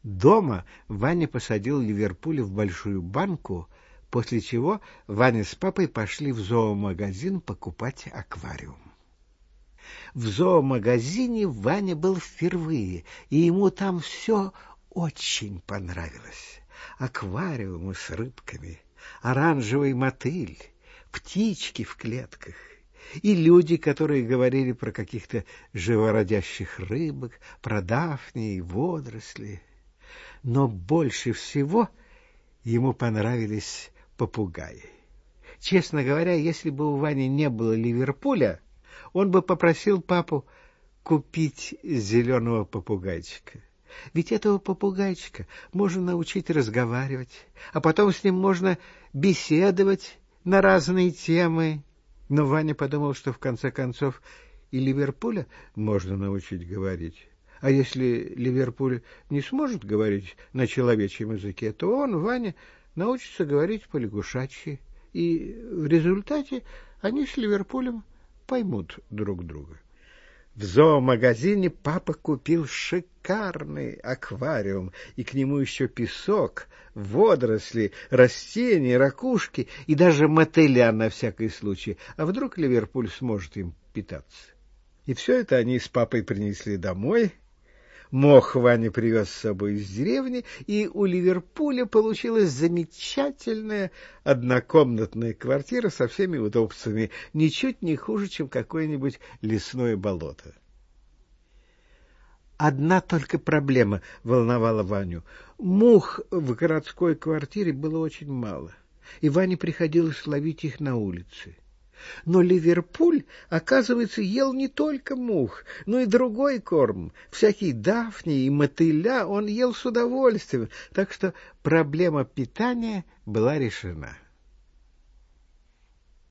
Дома Ваня посадил Ливерпуля в большую банку, после чего Ваня с папой пошли в зоомагазин покупать аквариум. В зоомагазине Ваня был впервые, и ему там все очень понравилось. Аквариумы с рыбками, оранжевый мотыль, птички в клетках и люди, которые говорили про каких-то живородящих рыбок, про дафнии и водоросли. Но больше всего ему понравились попугаи. Честно говоря, если бы у Вани не было Ливерпуля, он бы попросил папу купить зеленого попугайчика. Ведь этого попугайчика можно научить разговаривать, а потом с ним можно беседовать на разные темы. Но Ваня подумал, что в конце концов и Ливерпуля можно научить говорить. А если Ливерпуль не сможет говорить на человечьем языке, то он, Ваня, научится говорить по-лягушачьи, и в результате они с Ливерпулем поймут друг друга. В зоомагазине папа купил шикарный аквариум, и к нему еще песок, водоросли, растения, ракушки и даже мотыля на всякий случай. А вдруг Ливерпуль сможет им питаться? И все это они с папой принесли домой. Мох Ваня привез с собой из деревни, и у Ливерпуля получилась замечательная однокомнатная квартира со всеми удобствами, ничуть не хуже, чем какое-нибудь лесное болото. Одна только проблема волновала Ваню. Мух в городской квартире было очень мало, и Ване приходилось ловить их на улице. Но Ливерпуль, оказывается, ел не только мух, но и другой корм. Всякие дафнии и мотыля он ел с удовольствием, так что проблема питания была решена.